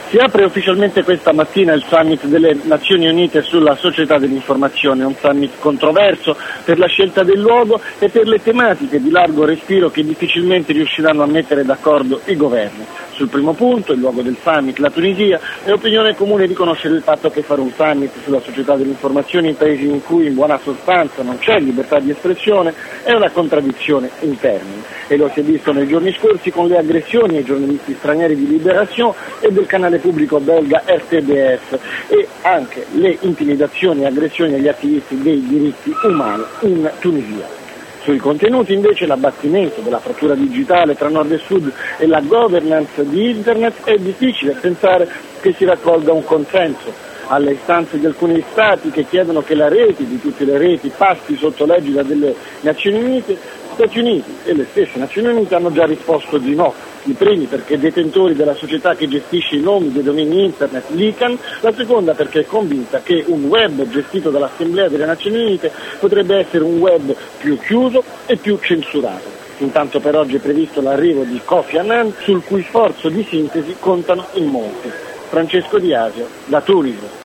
Si apre ufficialmente questa mattina il summit delle Nazioni Unite sulla società dell'informazione, un summit controverso per la scelta del luogo e per le tematiche di largo respiro che difficilmente riusciranno a mettere d'accordo i governi. Sul primo punto, il luogo del summit, la Tunisia, è opinione comune riconoscere il fatto che fare un summit sulla società dell'informazione in paesi in cui in buona sostanza non c'è libertà di espressione è una contraddizione in termini. E lo si è visto nei giorni scorsi con le aggressioni ai giornalisti stranieri di Libération e del canale pubblico belga RTBF e anche le intimidazioni e aggressioni agli attivisti dei diritti umani in Tunisia. Sui contenuti invece l'abbattimento della frattura digitale tra nord e sud e la governance di internet è difficile pensare che si raccolga un consenso. Alle istanze di alcuni stati che chiedono che la rete di tutte le reti passi sotto l'egida delle Nazioni Unite, Stati Uniti e le stesse Nazioni Unite hanno già risposto di no. I primi perché detentori della società che gestisce i nomi dei domini internet l'ICANN, la seconda perché è convinta che un web gestito dall'Assemblea delle Nazioni Unite potrebbe essere un web più chiuso e più censurato. Intanto per oggi è previsto l'arrivo di Kofi Annan, sul cui sforzo di sintesi contano in molti. Francesco Di Asio, da Tunisi.